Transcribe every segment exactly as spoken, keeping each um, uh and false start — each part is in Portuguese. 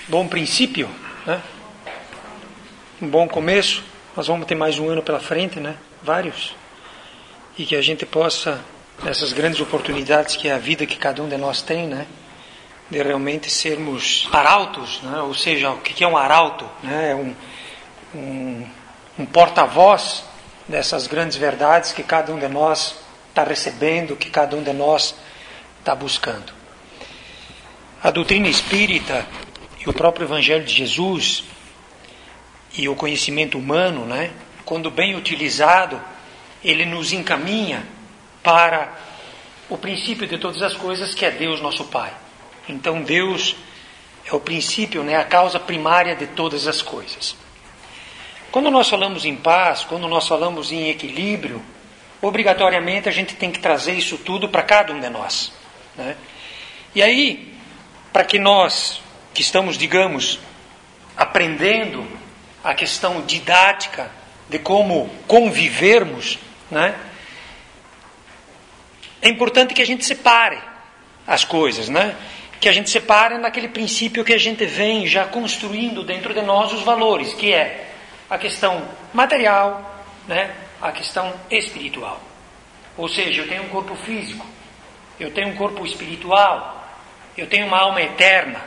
bom princípio, né? Um bom começo. Nós vamos ter mais um ano pela frente, né? Vários. E que a gente possa, nessas grandes oportunidades que é a vida que cada um de nós tem, né? De realmente sermos arautos, né? Ou seja, o que é um arauto? Né? É um, um, um porta-voz dessas grandes verdades que cada um de nós está recebendo, que cada um de nós está buscando. A doutrina espírita e o próprio Evangelho de Jesus e o conhecimento humano, né, quando bem utilizado, ele nos encaminha para o princípio de todas as coisas, que é Deus nosso Pai. Então Deus é o princípio, né, a causa primária de todas as coisas. Quando nós falamos em paz, quando nós falamos em equilíbrio, obrigatoriamente a gente tem que trazer isso tudo para cada um de nós, né? E aí, para que nós, que estamos, digamos, aprendendo a questão didática de como convivermos, né? É importante que a gente separe as coisas, né? Que a gente separe naquele princípio que a gente vem já construindo dentro de nós os valores, que é a questão material, né? A questão espiritual. Ou seja, eu tenho um corpo físico, eu tenho um corpo espiritual, eu tenho uma alma eterna.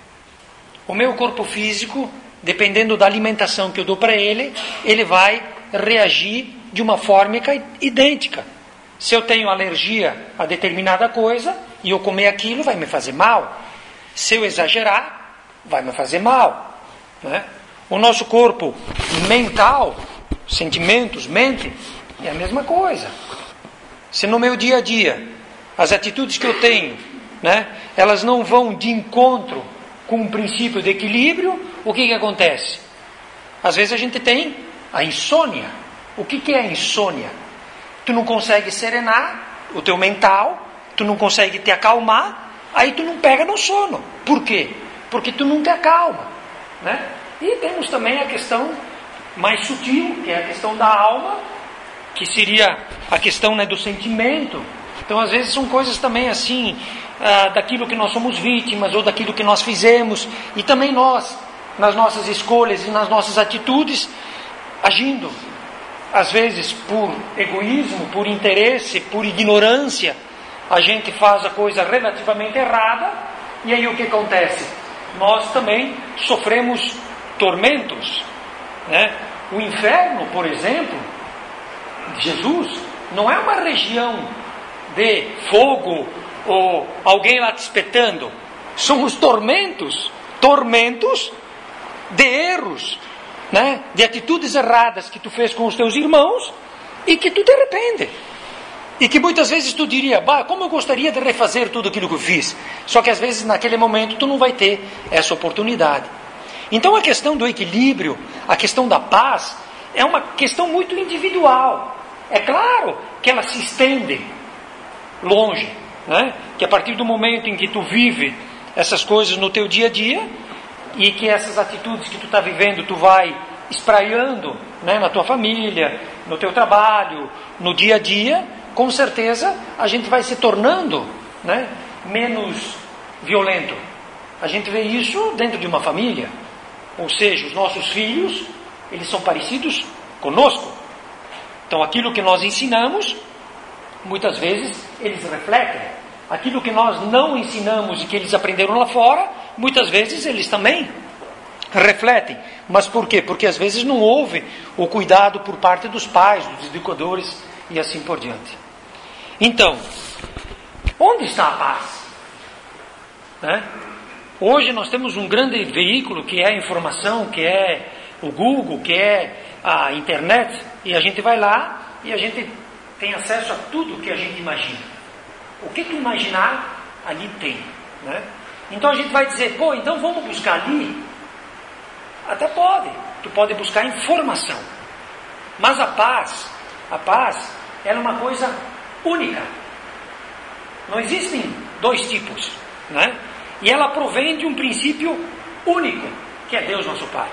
O meu corpo físico, dependendo da alimentação que eu dou para ele, ele vai reagir de uma forma idêntica. Se eu tenho alergia a determinada coisa e eu comer aquilo, vai me fazer mal. Se eu exagerar, vai me fazer mal, né? O nosso corpo mental, sentimentos, mente, é a mesma coisa. Se no meu dia a dia as atitudes que eu tenho, né, elas não vão de encontro com um princípio de equilíbrio, o que que acontece? Às vezes a gente tem a insônia. O que que é a insônia? Tu não consegue serenar o teu mental, tu não consegue te acalmar, aí tu não pega no sono. Por quê? Porque tu não te acalma, né? E temos também a questão mais sutil, que é a questão da alma, que seria a questão, né, do sentimento. Então, às vezes, são coisas também assim, ah, daquilo que nós somos vítimas, ou daquilo que nós fizemos, e também nós, nas nossas escolhas e nas nossas atitudes, agindo, às vezes, por egoísmo, por interesse, por ignorância, a gente faz a coisa relativamente errada, e aí o que acontece? Nós também sofremos tormentos, né? O inferno, por exemplo, Jesus, não é uma região de fogo ou alguém lá te espetando. São os tormentos, tormentos de erros, né? De atitudes erradas que tu fez com os teus irmãos e que tu te arrepende. E que muitas vezes tu diria, bah, como eu gostaria de refazer tudo aquilo que eu fiz. Só que às vezes naquele momento tu não vai ter essa oportunidade. Então a questão do equilíbrio, a questão da paz, é uma questão muito individual. É claro que ela se estende longe, né? Que a partir do momento em que tu vive essas coisas no teu dia a dia, e que essas atitudes que tu está vivendo, tu vai espraiando, né, na tua família, no teu trabalho, no dia a dia, com certeza a gente vai se tornando, né, menos violento. A gente vê isso dentro de uma família. Ou seja, os nossos filhos, eles são parecidos conosco. Então aquilo que nós ensinamos, muitas vezes eles refletem. Aquilo que nós não ensinamos e que eles aprenderam lá fora, muitas vezes eles também refletem. Mas por quê? Porque às vezes não houve o cuidado por parte dos pais, dos educadores e assim por diante. Então, onde está a paz? Né? Hoje nós temos um grande veículo que é a informação, que é o Google, que é a internet, e a gente vai lá e a gente tem acesso a tudo que a gente imagina. O que tu imaginar, ali tem, né? Então a gente vai dizer, pô, então vamos buscar ali? Até pode, tu pode buscar informação. Mas a paz, a paz, ela é uma coisa única. Não existem dois tipos, né? E ela provém de um princípio único, que é Deus nosso Pai.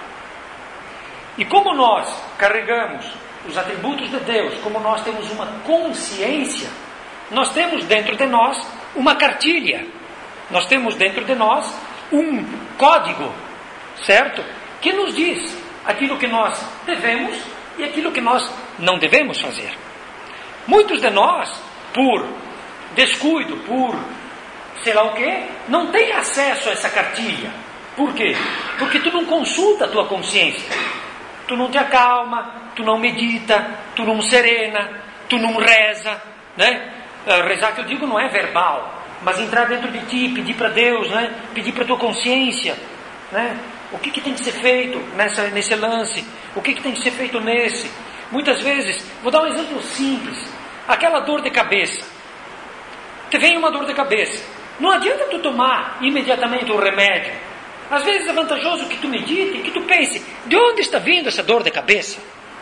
E como nós carregamos os atributos de Deus, como nós temos uma consciência, nós temos dentro de nós uma cartilha. Nós temos dentro de nós um código certo? Que nos diz aquilo que nós devemos e aquilo que nós não devemos fazer. Muitos de nós, por descuido, por sei lá o que, não têm acesso a essa cartilha. Por quê? Porque tu não consulta a tua consciência. Tu não te acalma, tu não medita, tu não serena, tu não reza, né? Rezar que eu digo não é verbal, mas entrar dentro de ti, pedir para Deus, né? Pedir para a tua consciência, né? O que, que tem que ser feito nessa, nesse lance? O que, que tem que ser feito nesse? Muitas vezes, vou dar um exemplo simples. Aquela dor de cabeça. Te vem uma dor de cabeça. Não adianta tu tomar imediatamente o remédio. Às vezes é vantajoso que tu medite e que tu pense, de onde está vindo essa dor de cabeça?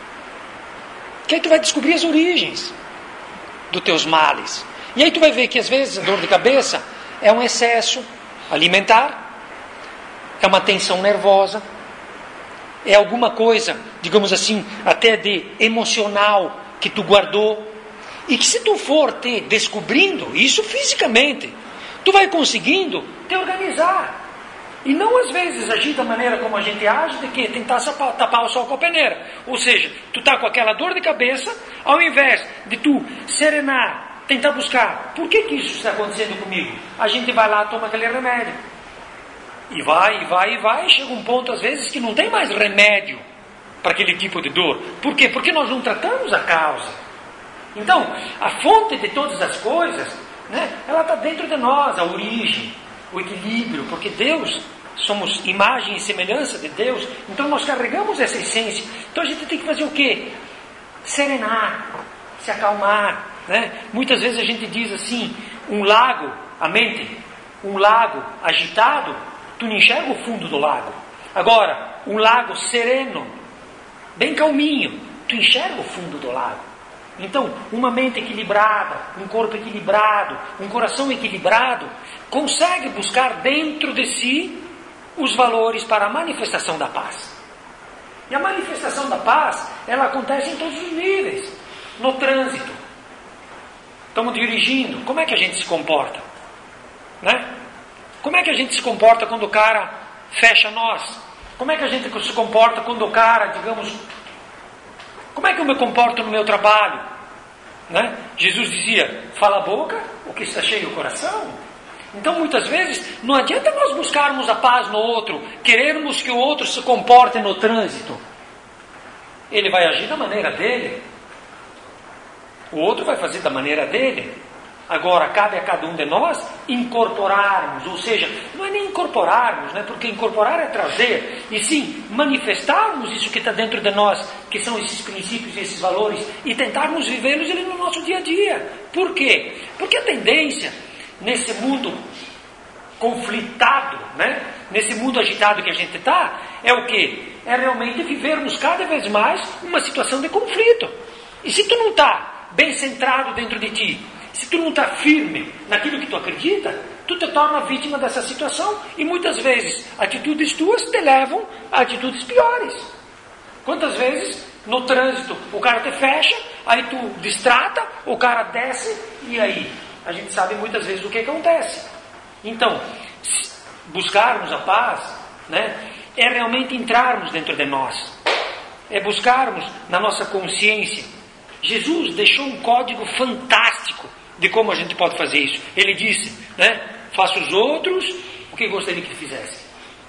Que aí tu vai descobrir as origens dos teus males. E aí tu vai ver que às vezes a dor de cabeça é um excesso alimentar, é uma tensão nervosa, é alguma coisa, digamos assim, até de emocional que tu guardou, e que se tu for te descobrindo isso fisicamente, tu vai conseguindo te organizar, e não às vezes agir da maneira como a gente age, de que tentar tapar o sol com a peneira, ou seja, tu tá com aquela dor de cabeça, ao invés de tu serenar, tentar buscar, por que que isso está acontecendo comigo? A gente vai lá, toma aquele remédio, e vai, e vai, e vai, e chega um ponto às vezes que não tem mais remédio para aquele tipo de dor. Por quê? Porque nós não tratamos a causa. Então, a fonte de todas as coisas, né, ela está dentro de nós, a origem, o equilíbrio, porque Deus, somos imagem e semelhança de Deus, então nós carregamos essa essência. Então a gente tem que fazer o quê? Serenar, se acalmar, né? Muitas vezes a gente diz assim, um lago, a mente, um lago agitado, tu não enxerga o fundo do lago. Agora, um lago sereno, bem calminho, tu enxerga o fundo do lago. Então, uma mente equilibrada, um corpo equilibrado, um coração equilibrado, consegue buscar dentro de si os valores para a manifestação da paz. E a manifestação da paz, ela acontece em todos os níveis. No trânsito, estamos dirigindo, como é que a gente se comporta? Né? Como é que a gente se comporta quando o cara fecha nós? Como é que a gente se comporta quando o cara, digamos... Como é que eu me comporto no meu trabalho? Né? Jesus dizia, fala a boca, o que está cheio o coração. Então muitas vezes não adianta nós buscarmos a paz no outro, querermos que o outro se comporte no trânsito. Ele vai agir da maneira dele, o outro vai fazer da maneira dele. Agora cabe a cada um de nós incorporarmos, ou seja, não é nem incorporarmos, né? Porque incorporar é trazer, e sim manifestarmos isso que está dentro de nós, que são esses princípios e esses valores, e tentarmos vivê-los ali no nosso dia a dia. Por quê? Porque a tendência nesse mundo conflitado, né? Nesse mundo agitado que a gente está, é o quê? É realmente vivermos cada vez mais uma situação de conflito. E se tu não está bem centrado dentro de ti, se tu não está firme naquilo que tu acredita, tu te torna vítima dessa situação, e muitas vezes atitudes tuas te levam a atitudes piores. Quantas vezes no trânsito o cara te fecha, aí tu distrata, o cara desce, e aí a gente sabe muitas vezes o que acontece. Então, buscarmos a paz, né, é realmente entrarmos dentro de nós, é buscarmos na nossa consciência. Jesus deixou um código fantástico de como a gente pode fazer isso. Ele disse, né, faça os outros o que gostaria que fizesse.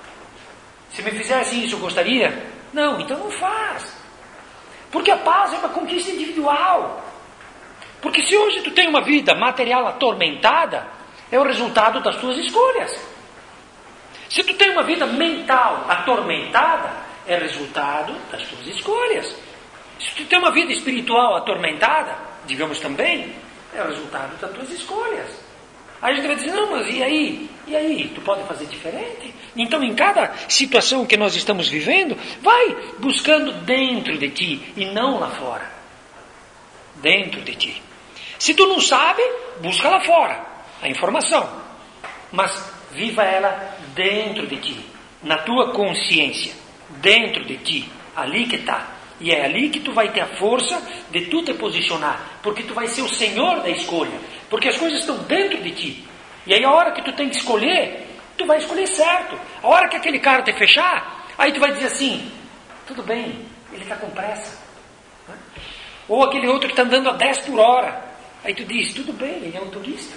Se me fizesse isso, eu gostaria? Não, então não faz. Porque a paz é uma conquista individual. Porque se hoje tu tem uma vida material atormentada, é o resultado das tuas escolhas. Se tu tem uma vida mental atormentada, é resultado das tuas escolhas. Se tu tem uma vida espiritual atormentada, digamos também, é o resultado das tuas escolhas. Aí a gente vai dizer, não, mas e aí? E aí? Tu pode fazer diferente? Então, em cada situação que nós estamos vivendo, vai buscando dentro de ti e não lá fora. Dentro de ti. Se tu não sabe, busca lá fora a informação. Mas viva ela dentro de ti, na tua consciência, dentro de ti, ali que está. E é ali que tu vai ter a força de tu te posicionar, porque tu vai ser o senhor da escolha, porque as coisas estão dentro de ti. E aí a hora que tu tem que escolher, tu vai escolher certo. A hora que aquele cara te fechar, Aí tu vai dizer assim, tudo bem, ele está com pressa. Né? Ou aquele outro que está andando a dez por hora. Aí tu diz, tudo bem, ele é um turista.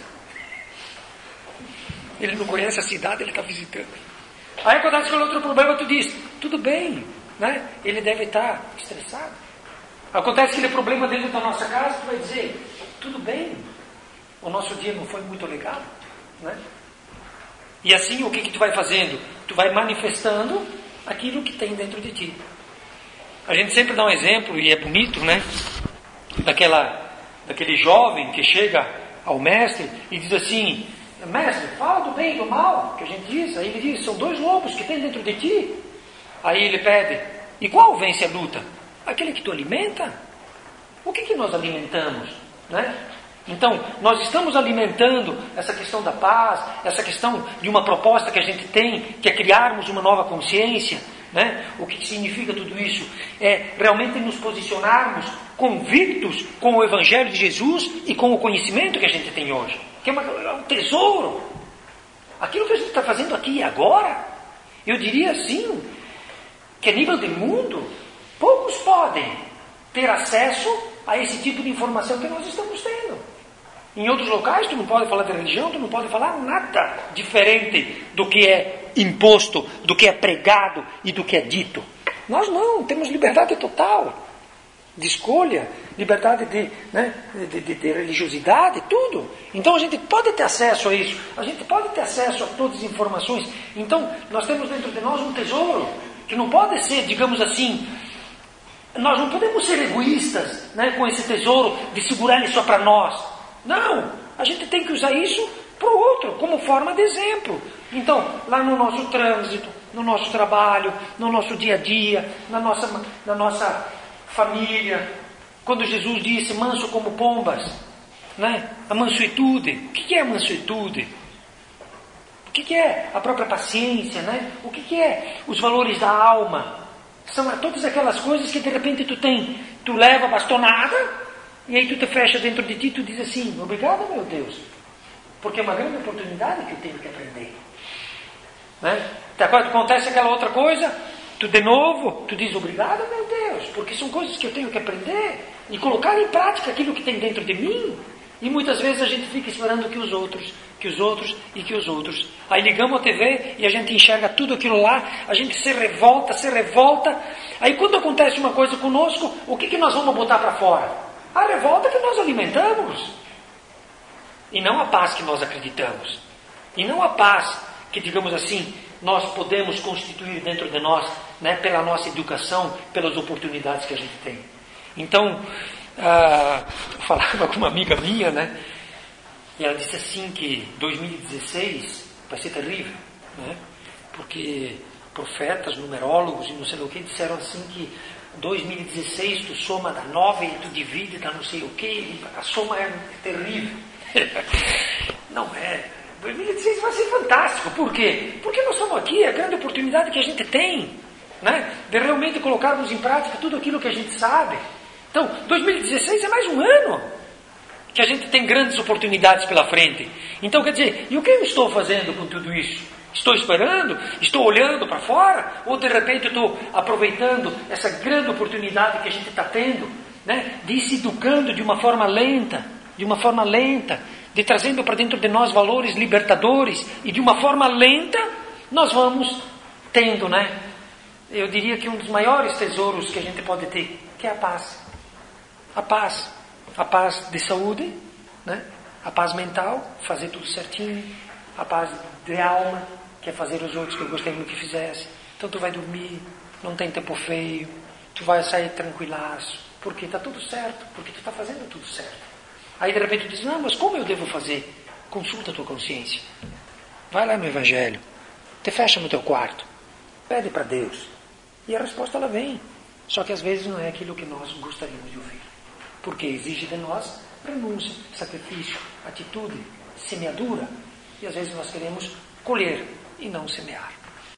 Ele não conhece a cidade, ele está visitando. Aí acontece aquele outro problema, tu diz, tudo bem, né? Ele deve estar estressado. Acontece aquele problema dentro da nossa casa, tu vai dizer, tudo bem, o nosso dia não foi muito legal, né? E assim, o que, que tu vai fazendo? Tu vai manifestando aquilo que tem dentro de ti. A gente sempre dá um exemplo, e é bonito, né? Daquela, daquele jovem que chega ao mestre e diz assim, mestre, fala do bem e do mal, que a gente diz. Aí ele diz, são dois lobos que tem dentro de ti. Aí ele pede, e qual vence a luta? Aquele que tu alimenta? O que, que nós alimentamos? Né? Então, nós estamos alimentando essa questão da paz, essa questão de uma proposta que a gente tem, que é criarmos uma nova consciência. Né? O que significa tudo isso? É realmente nos posicionarmos convictos com o Evangelho de Jesus e com o conhecimento que a gente tem hoje. Que é, uma, é um tesouro. Aquilo que a gente está fazendo aqui e agora, eu diria assim, que a nível de mundo, poucos podem ter acesso a esse tipo de informação que nós estamos tendo. Em outros locais, tu não pode falar de religião, tu não pode falar nada diferente do que é imposto, do que é pregado e do que é dito. Nós não, temos liberdade total de escolha, liberdade de, né, de, de, de religiosidade, tudo. Então a gente pode ter acesso a isso, a gente pode ter acesso a todas as informações. Então nós temos dentro de nós um tesouro que não pode ser, digamos assim, nós não podemos ser egoístas, né, com esse tesouro de segurar ele só para nós. Não, a gente tem que usar isso para o outro, como forma de exemplo. Então, lá no nosso trânsito, no nosso trabalho, no nosso dia a dia, na nossa, na nossa família, quando Jesus disse, manso como pombas, né? A mansuetude. O que é a mansuetude? O que é a própria paciência, né? O que é os valores da alma? São todas aquelas coisas que de repente tu tem, tu leva a bastonada, e aí tu te fecha dentro de ti e tu diz assim, obrigado meu Deus, porque é uma grande oportunidade que eu tenho que aprender. Né? Até quando acontece aquela outra coisa, tu de novo, tu diz obrigado meu Deus, porque são coisas que eu tenho que aprender e colocar em prática aquilo que tem dentro de mim. E muitas vezes a gente fica esperando que os outros, que os outros e que os outros. Aí ligamos a T V e a gente enxerga tudo aquilo lá, a gente se revolta, se revolta. Aí quando acontece uma coisa conosco, o que, que nós vamos botar para fora? A revolta que nós alimentamos. E não a paz que nós acreditamos. E não a paz que, digamos assim, nós podemos constituir dentro de nós, né, pela nossa educação, pelas oportunidades que a gente tem. Então, ah, eu falava com uma amiga minha, né, e ela disse assim que dois mil e dezesseis vai ser terrível, né, porque profetas, numerólogos e não sei o que disseram assim que dois mil e dezesseis tu soma da nove e tu divide da não sei o que, a soma é terrível. Não é. dois mil e dezesseis vai ser fantástico. Por quê? Porque nós estamos aqui, é a grande oportunidade que a gente tem, né, de realmente colocarmos em prática tudo aquilo que a gente sabe. Então, dois mil e dezesseis é mais um ano que a gente tem grandes oportunidades pela frente. Então, quer dizer, e o que eu estou fazendo com tudo isso? Estou esperando? Estou olhando para fora? Ou de repente estou aproveitando essa grande oportunidade que a gente está tendo, né, de ir se educando de uma forma lenta, de uma forma lenta, de trazendo para dentro de nós valores libertadores, e de uma forma lenta nós vamos tendo, né, eu diria que um dos maiores tesouros que a gente pode ter, que é a paz. A paz. A paz de saúde, né, a paz mental, fazer tudo certinho, a paz de alma, que é fazer os outros que eu gostaria que fizesse. Então tu vai dormir, não tem tempo feio, tu vai sair tranquilaço, porque está tudo certo, porque tu está fazendo tudo certo. Aí de repente tu diz, não, mas como eu devo fazer? Consulta a tua consciência. Vai lá no Evangelho, te fecha no teu quarto, pede para Deus, e a resposta ela vem. Só que às vezes não é aquilo que nós gostaríamos de ouvir, porque exige de nós renúncia, sacrifício, atitude, semeadura, e às vezes nós queremos colher e não semear.